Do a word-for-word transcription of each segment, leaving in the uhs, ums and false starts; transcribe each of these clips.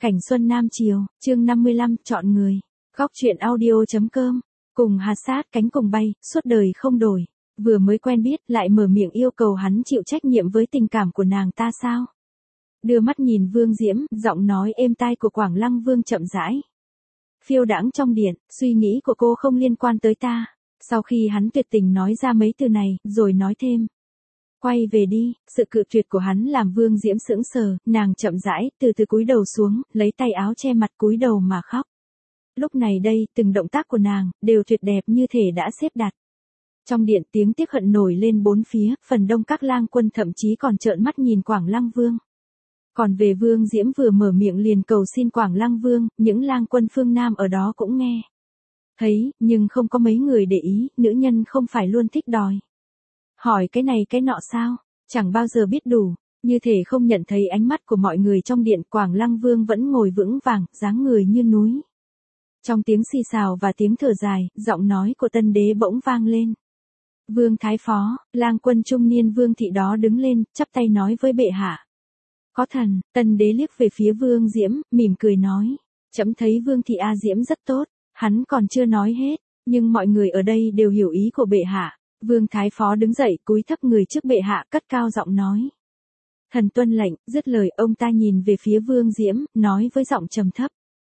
Cảnh xuân Nam Chiều, chương năm mươi lăm, chọn người. Góc truyện audio.com. Cùng hạt sát cánh cùng bay, suốt đời không đổi. Vừa mới quen biết lại mở miệng yêu cầu hắn chịu trách nhiệm với tình cảm của nàng ta sao? Đưa mắt nhìn Vương Diễm, giọng nói êm tai của Quảng Lăng Vương chậm rãi. Phiêu đãng trong điện, suy nghĩ của cô không liên quan tới ta. Sau khi hắn tuyệt tình nói ra mấy từ này, rồi nói thêm. Quay về đi, sự cự tuyệt của hắn làm Vương Diễm sững sờ, nàng chậm rãi, từ từ cúi đầu xuống, lấy tay áo che mặt cúi đầu mà khóc. Lúc này đây, từng động tác của nàng, đều tuyệt đẹp như thể đã xếp đặt. Trong điện tiếng tiếc hận nổi lên bốn phía, phần đông các lang quân thậm chí còn trợn mắt nhìn Quảng Lăng Vương. Còn về Vương Diễm vừa mở miệng liền cầu xin Quảng Lăng Vương, những lang quân phương Nam ở đó cũng nghe. Thấy, nhưng không có mấy người để ý, nữ nhân không phải luôn thích đòi. Hỏi cái này cái nọ sao, chẳng bao giờ biết đủ, như thể không nhận thấy ánh mắt của mọi người trong điện. Quảng Lăng Vương vẫn ngồi vững vàng, dáng người như núi. Trong tiếng xì xào và tiếng thở dài, giọng nói của tân đế bỗng vang lên. Vương Thái Phó, lang quân trung niên Vương Thị đó đứng lên, chắp tay nói với bệ hạ. Có thần, tân đế liếc về phía Vương Diễm, mỉm cười nói. Trẫm thấy Vương Thị A Diễm rất tốt, hắn còn chưa nói hết, nhưng mọi người ở đây đều hiểu ý của bệ hạ. Vương Thái Phó đứng dậy cúi thấp người trước bệ hạ cất cao giọng nói. Thần tuân lệnh, dứt lời ông ta nhìn về phía Vương Diễm, nói với giọng trầm thấp.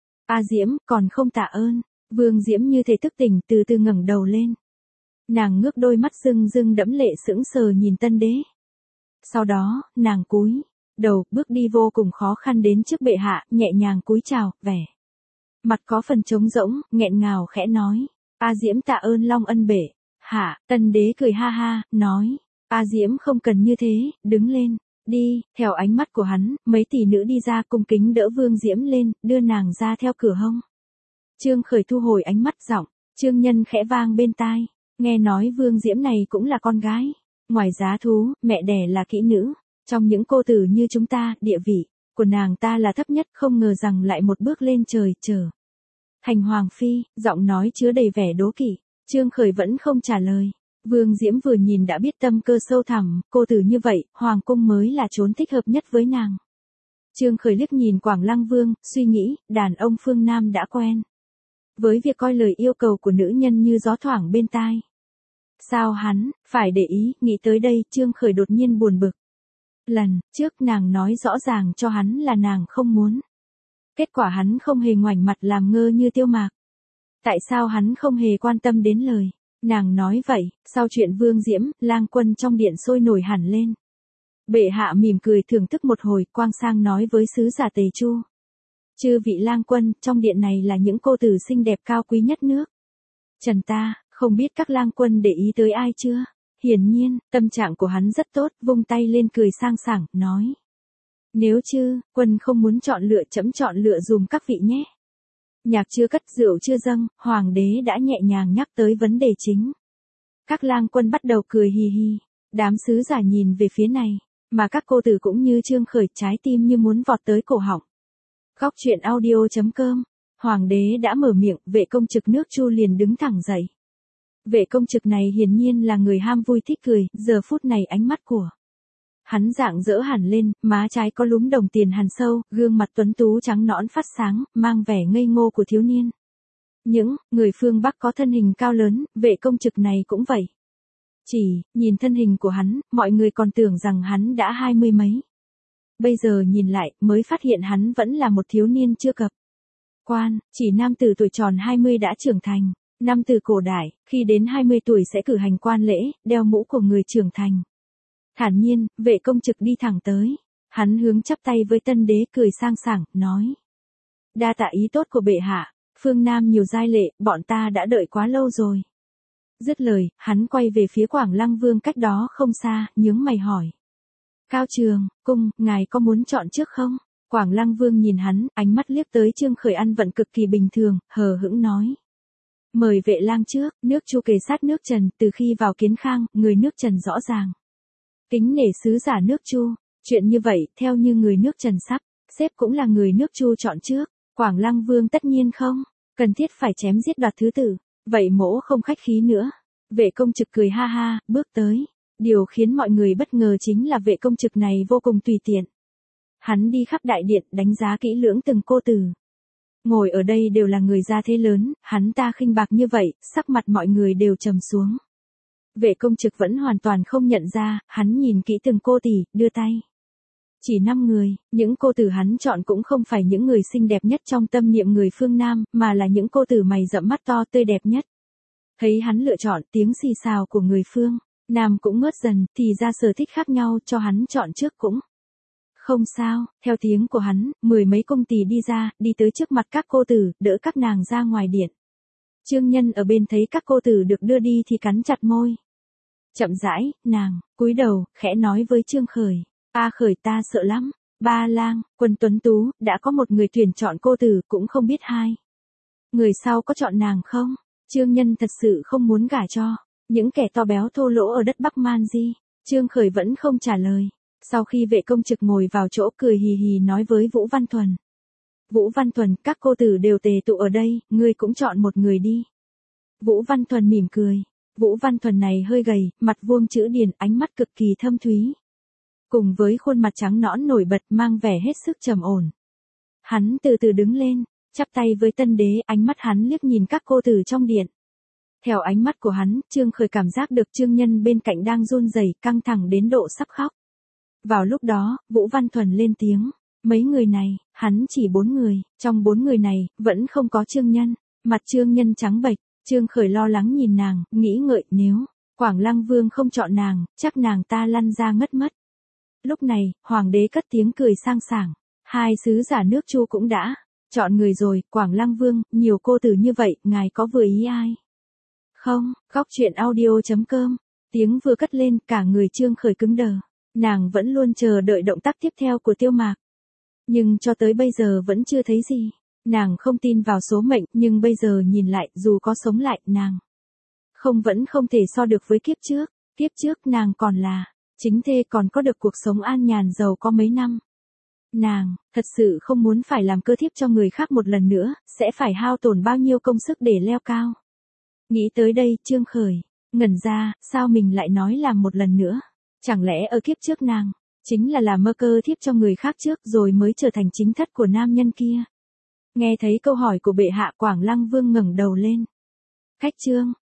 A Diễm, còn không tạ ơn. Vương Diễm như thể thức tỉnh từ từ ngẩng đầu lên. Nàng ngước đôi mắt rưng rưng đẫm lệ sững sờ nhìn tân đế. Sau đó, nàng cúi đầu, bước đi vô cùng khó khăn đến trước bệ hạ, nhẹ nhàng cúi chào, vẻ. Mặt có phần trống rỗng, nghẹn ngào khẽ nói. A Diễm tạ ơn long ân bệ. Hạ, tân đế cười ha ha, nói. A Diễm không cần như thế, đứng lên, đi. Theo ánh mắt của hắn, mấy tỷ nữ đi ra cung kính đỡ Vương Diễm lên, đưa nàng ra theo cửa hông. Trương Khởi thu hồi ánh mắt giọng, Trương Nhân khẽ vang bên tai. Nghe nói Vương Diễm này cũng là con gái. Ngoài giá thú, mẹ đẻ là kỹ nữ. Trong những cô tử như chúng ta, địa vị của nàng ta là thấp nhất, không ngờ rằng lại một bước lên trời trở thành hoàng phi, giọng nói chứa đầy vẻ đố kỵ. Trương Khởi vẫn không trả lời. Vương Diễm vừa nhìn đã biết tâm cơ sâu thẳm, cô tử như vậy, hoàng cung mới là chốn thích hợp nhất với nàng. Trương Khởi liếc nhìn Quảng Lăng Vương, suy nghĩ, đàn ông phương Nam đã quen với việc coi lời yêu cầu của nữ nhân như gió thoảng bên tai. Sao hắn phải để ý? Nghĩ tới đây, Trương Khởi đột nhiên buồn bực. Lần trước nàng nói rõ ràng cho hắn là nàng không muốn. Kết quả hắn không hề ngoảnh mặt làm ngơ như Tiêu Mạc. Tại sao hắn không hề quan tâm đến lời nàng nói vậy? Sau chuyện Vương Diễm, lang quân trong điện sôi nổi hẳn lên. Bệ hạ mỉm cười thưởng thức một hồi, quang sang nói với sứ giả Tề Chu. Chư vị lang quân, trong điện này là những cô tử xinh đẹp cao quý nhất nước Trần ta, không biết các lang quân để ý tới ai chưa? Hiển nhiên, tâm trạng của hắn rất tốt, vung tay lên cười sang sảng, nói. Nếu chư quân không muốn chọn lựa, chấm chọn lựa dùm các vị nhé. Nhạc chưa cất, rượu chưa dâng, hoàng đế đã nhẹ nhàng nhắc tới vấn đề chính. Các lang quân bắt đầu cười hì hì. Đám sứ giả nhìn về phía này, mà các cô tử cũng như Trương Khởi, trái tim như muốn vọt tới cổ họng. Góc truyện audio.com. Hoàng đế đã mở miệng, vệ công trực nước Chu liền đứng thẳng dậy. Vệ công trực này hiển nhiên là người ham vui thích cười, giờ phút này ánh mắt của hắn rạng rỡ hẳn lên, má trái có lúm đồng tiền hằn sâu, gương mặt tuấn tú trắng nõn phát sáng, mang vẻ ngây ngô của thiếu niên. Những người phương Bắc có thân hình cao lớn, vệ công trực này cũng vậy. Chỉ nhìn thân hình của hắn, mọi người còn tưởng rằng hắn đã hai mươi mấy. Bây giờ nhìn lại, mới phát hiện hắn vẫn là một thiếu niên chưa cập quan, chỉ nam tử tuổi tròn hai mươi đã trưởng thành. Năm từ cổ đại, khi đến hai mươi tuổi sẽ cử hành quan lễ, đeo mũ của người trưởng thành. Thản nhiên, vệ công trực đi thẳng tới. Hắn hướng chắp tay với tân đế cười sang sảng, nói. Đa tạ ý tốt của bệ hạ, phương Nam nhiều giai lệ, bọn ta đã đợi quá lâu rồi. Dứt lời, hắn quay về phía Quảng Lăng Vương cách đó không xa, nhướng mày hỏi. Cao Trường, cung, ngài có muốn chọn trước không? Quảng Lăng Vương nhìn hắn, ánh mắt liếc tới Trương Khởi ăn vận cực kỳ bình thường, hờ hững nói. Mời vệ lang trước, nước Chu kề sát nước Trần, từ khi vào Kiến Khang, người nước Trần rõ ràng. Kính nể sứ giả nước Chu, chuyện như vậy, theo như người nước Trần sắp, xếp cũng là người nước Chu chọn trước. Quảng Lăng Vương tất nhiên không, cần thiết phải chém giết đoạt thứ tự, vậy mỗ không khách khí nữa. Vệ công trực cười ha ha, bước tới. Điều khiến mọi người bất ngờ chính là vệ công trực này vô cùng tùy tiện. Hắn đi khắp đại điện đánh giá kỹ lưỡng từng cô tử. Ngồi ở đây đều là người gia thế lớn, hắn ta khinh bạc như vậy, sắc mặt mọi người đều trầm xuống. Vệ công trực vẫn hoàn toàn không nhận ra, hắn nhìn kỹ từng cô tỷ, đưa tay. Chỉ năm người, những cô tử hắn chọn cũng không phải những người xinh đẹp nhất trong tâm niệm người phương Nam, mà là những cô tử mày rậm mắt to tươi đẹp nhất. Thấy hắn lựa chọn tiếng xì xào của người phương Nam cũng ngớt dần, thì ra sở thích khác nhau cho hắn chọn trước cũng. Không sao, theo tiếng của hắn, mười mấy công tỳ đi ra, đi tới trước mặt các cô tử, đỡ các nàng ra ngoài điện. Trương Nhân ở bên thấy các cô tử được đưa đi thì cắn chặt môi. Chậm rãi, nàng, cúi đầu, khẽ nói với Trương Khởi. A Khởi ta sợ lắm. Ba lang, Quân tuấn tú, đã có một người tuyển chọn cô tử, cũng không biết hai người sau có chọn nàng không? Trương Nhân thật sự không muốn gả cho những kẻ to béo thô lỗ ở đất Bắc Man Di. Trương Khởi vẫn không trả lời. Sau khi vệ công trực ngồi vào chỗ cười hì hì nói với Vũ Văn Thuần. Vũ Văn Thuần, các cô tử đều tề tụ ở đây, ngươi cũng chọn một người đi. Vũ Văn Thuần mỉm cười. Vũ Văn Thuần này hơi gầy, mặt vuông chữ điển, ánh mắt cực kỳ thâm thúy. Cùng với khuôn mặt trắng nõn nổi bật mang vẻ hết sức trầm ổn. Hắn từ từ đứng lên, chắp tay với tân đế, ánh mắt hắn liếc nhìn các cô tử trong điện. Theo ánh mắt của hắn, Trương Khởi cảm giác được Trương Nhân bên cạnh đang run rẩy, căng thẳng đến độ sắp khóc. Vào lúc đó, Vũ Văn Thuần lên tiếng, mấy người này, hắn chỉ bốn người, trong bốn người này, vẫn không có Trương Nhân. Mặt Trương Nhân trắng bệch, Trương Khởi lo lắng nhìn nàng, nghĩ ngợi nếu Quảng Lăng Vương không chọn nàng, chắc nàng ta lăn ra ngất mất. Lúc này, Hoàng đế cất tiếng cười sang sảng, hai sứ giả nước Chu cũng đã chọn người rồi, Quảng Lăng Vương, nhiều cô tử như vậy, ngài có vừa ý ai? Không, Góc Truyện Audio chấm com. Tiếng vừa cất lên, cả người Trương Khởi cứng đờ. Nàng vẫn luôn chờ đợi động tác tiếp theo của Tiêu Mạc. Nhưng cho tới bây giờ vẫn chưa thấy gì. Nàng không tin vào số mệnh, nhưng bây giờ nhìn lại, dù có sống lại, nàng không vẫn không thể so được với kiếp trước. Kiếp trước nàng còn là chính thê, còn có được cuộc sống an nhàn giàu có mấy năm. Nàng, thật sự không muốn phải làm cơ thiếp cho người khác một lần nữa, sẽ phải hao tổn bao nhiêu công sức để leo cao. Nghĩ tới đây, Trương Khởi ngẩn ra, sao mình lại nói làm một lần nữa? Chẳng lẽ ở kiếp trước nàng chính là làm mơ cơ thiếp cho người khác trước rồi mới trở thành chính thất của nam nhân kia? Nghe thấy câu hỏi của bệ hạ, Quảng Lăng Vương ngẩng đầu lên. Khách Trương,